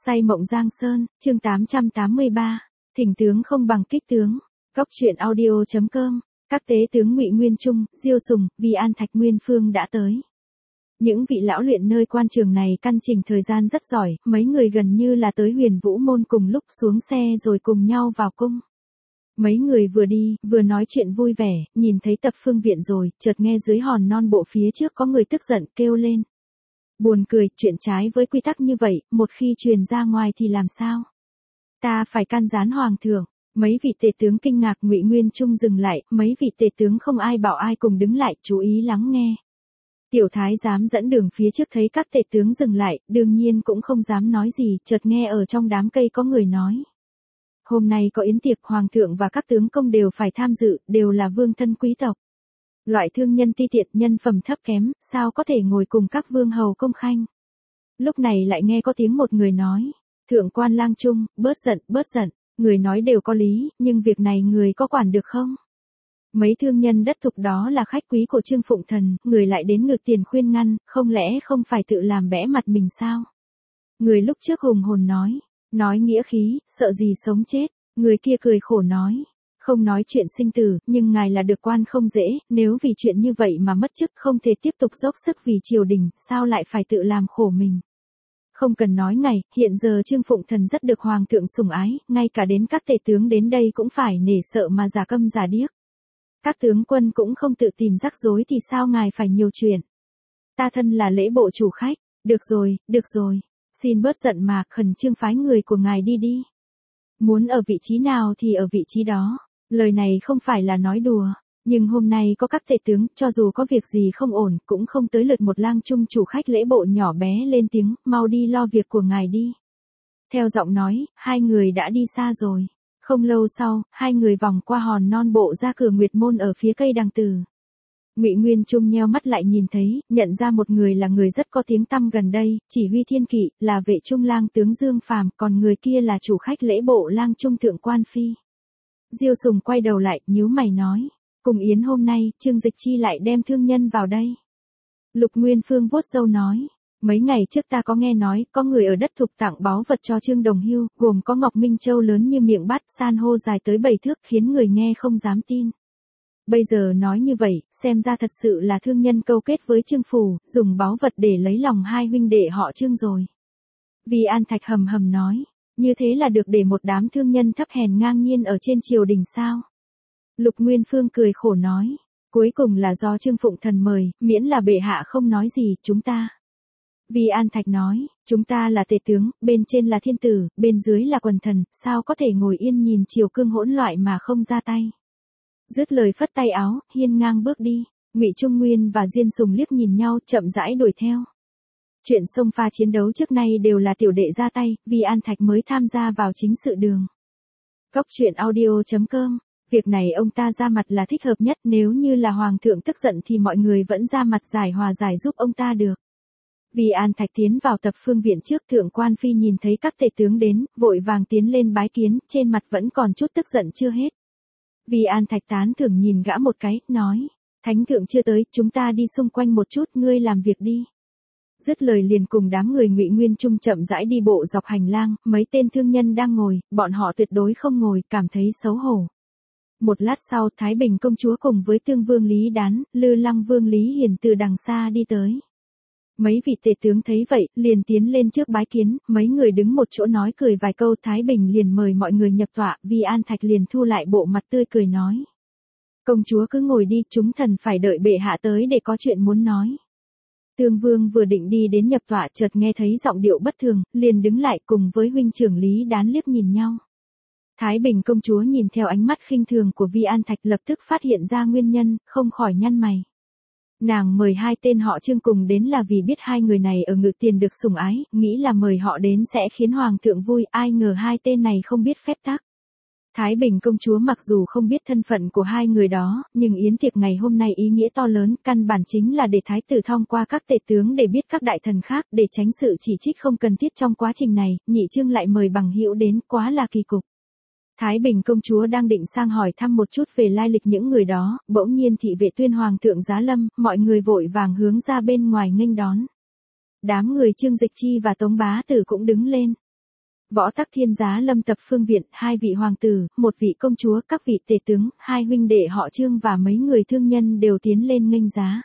Say mộng Giang Sơn, chương 883, thỉnh tướng không bằng kích tướng. Góc truyện audio.com, các tế tướng Ngụy Nguyên Trung, Diêu Sùng, Vi An Thạch Nguyên Phương đã tới. Những vị lão luyện nơi quan trường này căn chỉnh thời gian rất giỏi, mấy người gần như là tới Huyền Vũ Môn cùng lúc xuống xe rồi cùng nhau vào cung. Mấy người vừa đi, vừa nói chuyện vui vẻ, nhìn thấy Tập Phương Viện rồi, chợt nghe dưới hòn non bộ phía trước có người tức giận kêu lên. Buồn cười, chuyện trái với quy tắc như vậy, một khi truyền ra ngoài thì làm sao? Ta phải can gián hoàng thượng. Mấy vị tể tướng kinh ngạc. Ngụy Nguyên Trung dừng lại, mấy vị tể tướng không ai bảo ai cùng đứng lại, chú ý lắng nghe. Tiểu thái giám dẫn đường phía trước thấy các tể tướng dừng lại, đương nhiên cũng không dám nói gì, chợt nghe ở trong đám cây có người nói. Hôm nay có yến tiệc, hoàng thượng và các tướng công đều phải tham dự, đều là vương thân quý tộc. Loại thương nhân ti tiện, nhân phẩm thấp kém, sao có thể ngồi cùng các vương hầu công khanh. Lúc này lại nghe có tiếng một người nói, thượng quan lang trung, bớt giận, người nói đều có lý, nhưng việc này người có quản được không? Mấy thương nhân đất thục đó là khách quý của Trương Phụng Thần, người lại đến ngược tiền khuyên ngăn, không lẽ không phải tự làm bẽ mặt mình sao? Người lúc trước hùng hồn nói nghĩa khí, sợ gì sống chết, người kia cười khổ nói. Không nói chuyện sinh tử, nhưng ngài là được quan không dễ, nếu vì chuyện như vậy mà mất chức không thể tiếp tục dốc sức vì triều đình, sao lại phải tự làm khổ mình. Không cần nói ngài, hiện giờ Trương Phụng Thần rất được hoàng thượng sủng ái, ngay cả đến các tể tướng đến đây cũng phải nể sợ mà giả câm giả điếc. Các tướng quân cũng không tự tìm rắc rối thì sao ngài phải nhiều chuyện. Ta thân là lễ bộ chủ khách, được rồi, xin bớt giận mà, khẩn trương phái người của ngài đi. Muốn ở vị trí nào thì ở vị trí đó. Lời này không phải là nói đùa, nhưng hôm nay có các tể tướng, cho dù có việc gì không ổn, cũng không tới lượt một lang trung chủ khách lễ bộ nhỏ bé lên tiếng, mau đi lo việc của ngài đi. Theo giọng nói, hai người đã đi xa rồi. Không lâu sau, hai người vòng qua hòn non bộ ra cửa Nguyệt Môn ở phía cây đằng tử. Ngụy Nguyên Trung nheo mắt lại nhìn thấy, nhận ra một người là người rất có tiếng tăm gần đây, chỉ huy thiên kỵ, là vệ trung lang tướng Dương Phàm, còn người kia là chủ khách lễ bộ lang trung thượng quan phi. Diêu Sùng quay đầu lại, nhíu mày nói, cùng yến hôm nay, Trương Dịch Chi lại đem thương nhân vào đây. Lục Nguyên Phương vuốt râu nói, mấy ngày trước ta có nghe nói, có người ở đất thục tặng báu vật cho Trương Đồng Hưu, gồm có ngọc minh châu lớn như miệng bát, san hô dài tới 7 thước, khiến người nghe không dám tin. Bây giờ nói như vậy, xem ra thật sự là thương nhân câu kết với Trương Phủ, dùng báu vật để lấy lòng hai huynh đệ họ Trương rồi. Vi An Thạch hầm nói, như thế là được để một đám thương nhân thấp hèn ngang nhiên ở trên triều đình sao? Lục Nguyên Phương cười khổ nói, cuối cùng là do Trương Phụng Thần mời, miễn là bệ hạ không nói gì, chúng ta. Vi An Thạch nói, chúng ta là tể tướng, bên trên là thiên tử, bên dưới là quần thần, sao có thể ngồi yên nhìn triều cương hỗn loạn mà không ra tay. Dứt lời phất tay áo, hiên ngang bước đi. Ngụy Trung Nguyên và Diên Sùng liếc nhìn nhau, chậm rãi đuổi theo. Chuyện xông pha chiến đấu trước nay đều là tiểu đệ ra tay, Vi An Thạch mới tham gia vào chính sự đường. Góc truyện audio.com, việc này ông ta ra mặt là thích hợp nhất, nếu như là hoàng thượng tức giận thì mọi người vẫn ra mặt hòa giải giúp ông ta được. Vi An Thạch tiến vào Tập Phương Viện trước, thượng quan phi nhìn thấy các tể tướng đến, vội vàng tiến lên bái kiến, trên mặt vẫn còn chút tức giận chưa hết. Vi An Thạch tán thưởng nhìn gã một cái, nói, thánh thượng chưa tới, chúng ta đi xung quanh một chút, ngươi làm việc đi. Dứt lời liền cùng đám người Ngụy Nguyên Trung chậm rãi đi bộ dọc hành lang, mấy tên thương nhân đang ngồi, bọn họ tuyệt đối không ngồi, cảm thấy xấu hổ. Một lát sau, Thái Bình công chúa cùng với Tương Vương Lý Đán, Lư Lăng Vương Lý Hiền từ đằng xa đi tới. Mấy vị tể tướng thấy vậy, liền tiến lên trước bái kiến, mấy người đứng một chỗ nói cười vài câu, Thái Bình liền mời mọi người nhập tọa, Vi An Thạch liền thu lại bộ mặt tươi cười nói. Công chúa cứ ngồi đi, chúng thần phải đợi bệ hạ tới để có chuyện muốn nói. Tương Vương vừa định đi đến nhập tọa chợt nghe thấy giọng điệu bất thường, liền đứng lại cùng với huynh trưởng Lý Đán liếc nhìn nhau. Thái Bình công chúa nhìn theo ánh mắt khinh thường của Vi An Thạch lập tức phát hiện ra nguyên nhân, không khỏi nhăn mày. Nàng mời hai tên họ Trương cùng đến là vì biết hai người này ở Ngự Tiền được sủng ái, nghĩ là mời họ đến sẽ khiến hoàng thượng vui, ai ngờ hai tên này không biết phép tắc. Thái Bình công chúa mặc dù không biết thân phận của hai người đó, nhưng yến tiệc ngày hôm nay ý nghĩa to lớn, căn bản chính là để thái tử thông qua các tể tướng để biết các đại thần khác, để tránh sự chỉ trích không cần thiết trong quá trình này, Nhị Trương lại mời bằng hữu đến, quá là kỳ cục. Thái Bình công chúa đang định sang hỏi thăm một chút về lai lịch những người đó, bỗng nhiên thị vệ tuyên hoàng thượng giá lâm, mọi người vội vàng hướng ra bên ngoài nghênh đón. Đám người Trương Dịch Chi và Tống Bá Tử cũng đứng lên. Võ Tắc Thiên giá lâm tập phương viện, 2 vị hoàng tử, 1 vị công chúa, các vị tể tướng, 2 huynh đệ họ Trương và mấy người thương nhân đều tiến lên nghênh giá.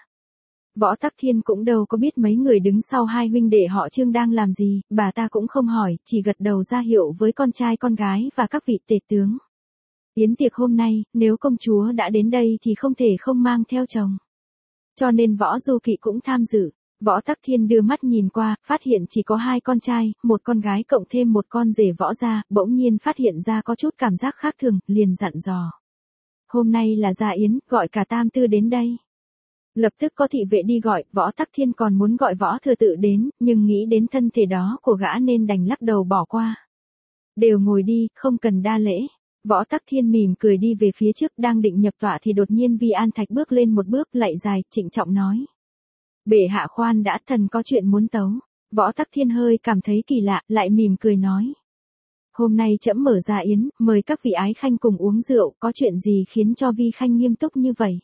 Võ Tắc Thiên cũng đâu có biết mấy người đứng sau 2 huynh đệ họ Trương đang làm gì, bà ta cũng không hỏi, chỉ gật đầu ra hiệu với con trai con gái và các vị tể tướng. Yến tiệc hôm nay, nếu công chúa đã đến đây thì không thể không mang theo chồng. Cho nên Võ Du Kỵ cũng tham dự. Võ Tắc Thiên đưa mắt nhìn qua, phát hiện chỉ có 2 con trai, 1 con gái cộng thêm 1 con rể Võ gia, bỗng nhiên phát hiện ra có chút cảm giác khác thường, liền dặn dò. Hôm nay là gia yến, gọi cả tam tư đến đây. Lập tức có thị vệ đi gọi, Võ Tắc Thiên còn muốn gọi Võ Thừa Tự đến, nhưng nghĩ đến thân thể đó của gã nên đành lắc đầu bỏ qua. Đều ngồi đi, không cần đa lễ. Võ Tắc Thiên mỉm cười đi về phía trước, đang định nhập tọa thì đột nhiên Vi An Thạch bước lên một bước, lạy dài, trịnh trọng nói. Bệ hạ khoan đã, thần có chuyện muốn tấu. Võ Tắc Thiên hơi cảm thấy kỳ lạ, lại mỉm cười nói. Hôm nay trẫm mở ra yến, mời các vị ái khanh cùng uống rượu, có chuyện gì khiến cho Vi khanh nghiêm túc như vậy?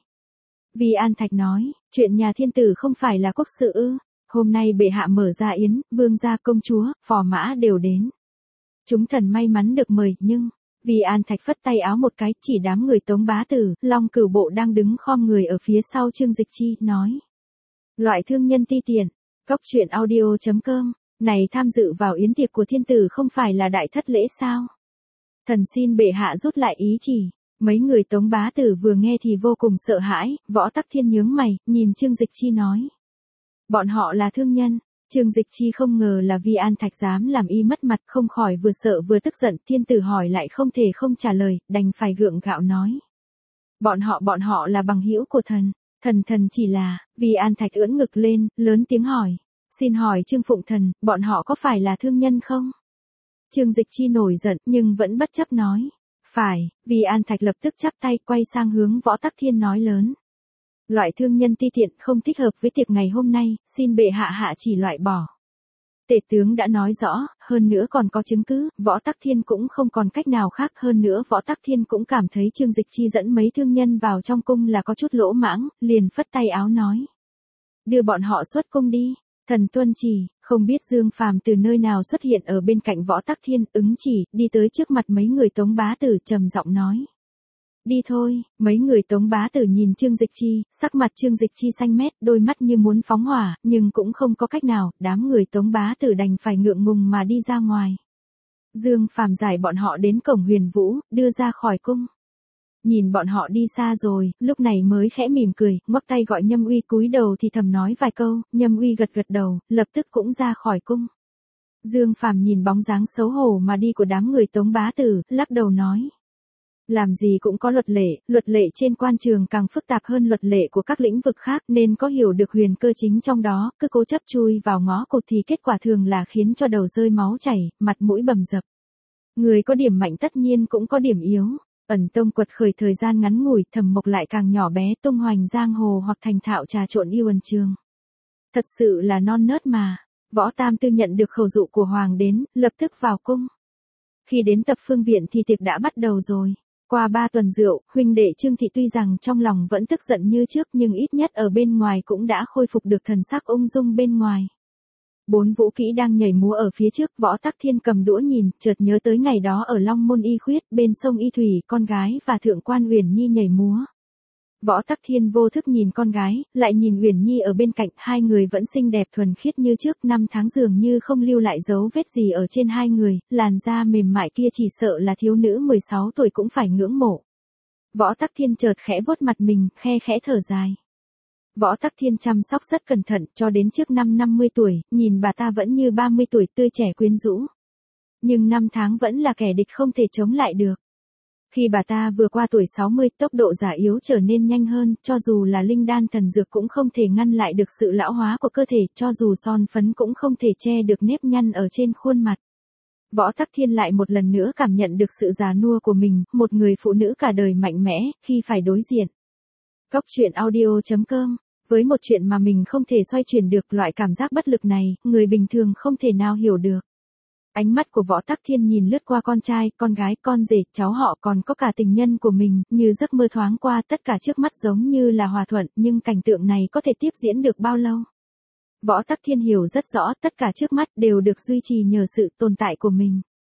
Vi An Thạch nói, chuyện nhà thiên tử không phải là quốc sự ư? Hôm nay bệ hạ mở ra yến, vương gia, công chúa, phò mã đều đến. Chúng thần may mắn được mời, nhưng... Vi An Thạch phất tay áo một cái, chỉ đám người Tống Bá Tử, Long Cửu Bộ đang đứng khom người ở phía sau Trương Dịch Chi, nói. Loại thương nhân ti tiện, Cóc truyện audio.com, này tham dự vào yến tiệc của thiên tử không phải là đại thất lễ sao? Thần xin bệ hạ rút lại ý chỉ. Mấy người Tống Bá Tử vừa nghe thì vô cùng sợ hãi, Võ Tắc Thiên nhướng mày, nhìn Trương Dịch Chi nói. Bọn họ là thương nhân. Trương Dịch Chi không ngờ là Vi An Thạch dám làm y mất mặt, không khỏi vừa sợ vừa tức giận, thiên tử hỏi lại không thể không trả lời, đành phải gượng gạo nói. Bọn họ là bằng hữu của thần. Thần chỉ là, Vi An Thạch ưỡn ngực lên, lớn tiếng hỏi. Xin hỏi Trương Phụng Thần, bọn họ có phải là thương nhân không? Trương Dịch Chi nổi giận, nhưng vẫn bất chấp nói. Phải, Vi An Thạch lập tức chắp tay quay sang hướng Võ Tắc Thiên nói lớn. Loại thương nhân ti tiện không thích hợp với tiệc ngày hôm nay, xin bệ hạ hạ chỉ loại bỏ. Tể tướng đã nói rõ, hơn nữa còn có chứng cứ, Võ Tắc Thiên cũng không còn cách nào khác, hơn nữa Võ Tắc Thiên cũng cảm thấy Trương Dịch Chi dẫn mấy thương nhân vào trong cung là có chút lỗ mãng, liền phất tay áo nói. Đưa bọn họ xuất cung đi, thần tuân chỉ, không biết Dương Phàm từ nơi nào xuất hiện ở bên cạnh Võ Tắc Thiên, ứng chỉ, đi tới trước mặt mấy người Tống Bá Tử trầm giọng nói. Đi thôi, mấy người Tống Bá Tử nhìn Trương Dịch Chi, sắc mặt Trương Dịch Chi xanh mét, đôi mắt như muốn phóng hỏa, nhưng cũng không có cách nào, đám người Tống Bá Tử đành phải ngượng ngùng mà đi ra ngoài. Dương Phàm giải bọn họ đến cổng Huyền Vũ, đưa ra khỏi cung. Nhìn bọn họ đi xa rồi, lúc này mới khẽ mỉm cười, ngoắc tay gọi Nhâm Uy cúi đầu thì thầm nói vài câu, Nhâm Uy gật gật đầu, lập tức cũng ra khỏi cung. Dương Phàm nhìn bóng dáng xấu hổ mà đi của đám người Tống Bá Tử, lắc đầu nói. Làm gì cũng có luật lệ trên quan trường càng phức tạp hơn luật lệ của các lĩnh vực khác nên có hiểu được huyền cơ chính trong đó, cứ cố chấp chui vào ngõ cụt thì kết quả thường là khiến cho đầu rơi máu chảy, mặt mũi bầm dập. Người có điểm mạnh tất nhiên cũng có điểm yếu, ẩn tông quật khởi thời gian ngắn ngủi, Thẩm Mộc lại càng nhỏ bé tung hoành giang hồ hoặc thành thạo trà trộn yêu ẩn trường. Thật sự là non nớt mà. Võ Tam Tư nhận được khẩu dụ của Hoàng đến, lập tức vào cung. Khi đến tập phương viện thì tiệc đã bắt đầu rồi. Qua 3 tuần rượu, huynh đệ Trương Thị tuy rằng trong lòng vẫn tức giận như trước nhưng ít nhất ở bên ngoài cũng đã khôi phục được thần sắc ung dung bên ngoài. 4 vũ kỹ đang nhảy múa ở phía trước, Võ Tắc Thiên cầm đũa nhìn, chợt nhớ tới ngày đó ở Long Môn Y Khuyết, bên sông Y Thủy, con gái và Thượng quan Uyển Nhi nhảy múa. Võ Tắc Thiên vô thức nhìn con gái, lại nhìn Uyển Nhi ở bên cạnh, hai người vẫn xinh đẹp thuần khiết như trước, 5 tháng dường như không lưu lại dấu vết gì ở trên hai người, làn da mềm mại kia chỉ sợ là thiếu nữ 16 tuổi cũng phải ngưỡng mộ. Võ Tắc Thiên chợt khẽ vuốt mặt mình, khe khẽ thở dài. Võ Tắc Thiên chăm sóc rất cẩn thận, cho đến trước năm 50 tuổi, nhìn bà ta vẫn như 30 tuổi tươi trẻ quyến rũ. Nhưng 5 tháng vẫn là kẻ địch không thể chống lại được. Khi bà ta vừa qua tuổi 60, tốc độ già yếu trở nên nhanh hơn, cho dù là linh đan thần dược cũng không thể ngăn lại được sự lão hóa của cơ thể, cho dù son phấn cũng không thể che được nếp nhăn ở trên khuôn mặt. Võ Tắc Thiên lại một lần nữa cảm nhận được sự già nua của mình, một người phụ nữ cả đời mạnh mẽ, khi phải đối diện. Cóc truyện audio.com. Với một chuyện mà mình không thể xoay chuyển được, loại cảm giác bất lực này, người bình thường không thể nào hiểu được. Ánh mắt của Võ Tắc Thiên nhìn lướt qua con trai, con gái, con rể, cháu họ còn có cả tình nhân của mình, như giấc mơ thoáng qua, tất cả trước mắt giống như là hòa thuận, nhưng cảnh tượng này có thể tiếp diễn được bao lâu? Võ Tắc Thiên hiểu rất rõ, tất cả trước mắt đều được duy trì nhờ sự tồn tại của mình.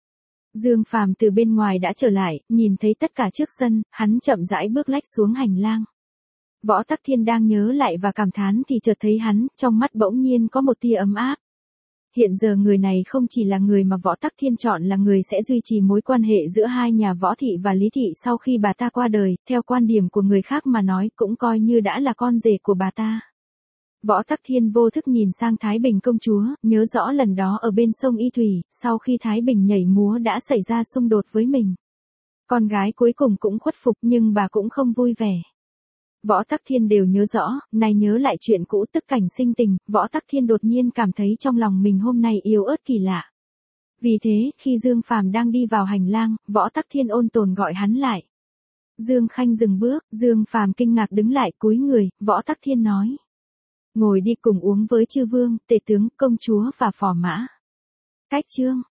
Dương Phàm từ bên ngoài đã trở lại, nhìn thấy tất cả trước sân, hắn chậm rãi bước lách xuống hành lang. Võ Tắc Thiên đang nhớ lại và cảm thán thì chợt thấy hắn, trong mắt bỗng nhiên có một tia ấm áp. Hiện giờ người này không chỉ là người mà Võ Tắc Thiên chọn là người sẽ duy trì mối quan hệ giữa hai nhà Võ Thị và Lý Thị sau khi bà ta qua đời, theo quan điểm của người khác mà nói cũng coi như đã là con rể của bà ta. Võ Tắc Thiên vô thức nhìn sang Thái Bình công chúa, nhớ rõ lần đó ở bên sông Y Thủy, sau khi Thái Bình nhảy múa đã xảy ra xung đột với mình. Con gái cuối cùng cũng khuất phục nhưng bà cũng không vui vẻ. Võ Tắc Thiên đều nhớ rõ, nay nhớ lại chuyện cũ tức cảnh sinh tình, Võ Tắc Thiên đột nhiên cảm thấy trong lòng mình hôm nay yếu ớt kỳ lạ. Vì thế, khi Dương Phàm đang đi vào hành lang, Võ Tắc Thiên ôn tồn gọi hắn lại. Dương Khanh dừng bước, Dương Phàm kinh ngạc đứng lại cúi người, Võ Tắc Thiên nói. Ngồi đi cùng uống với chư vương, tể tướng, công chúa và phò mã. Cách chương.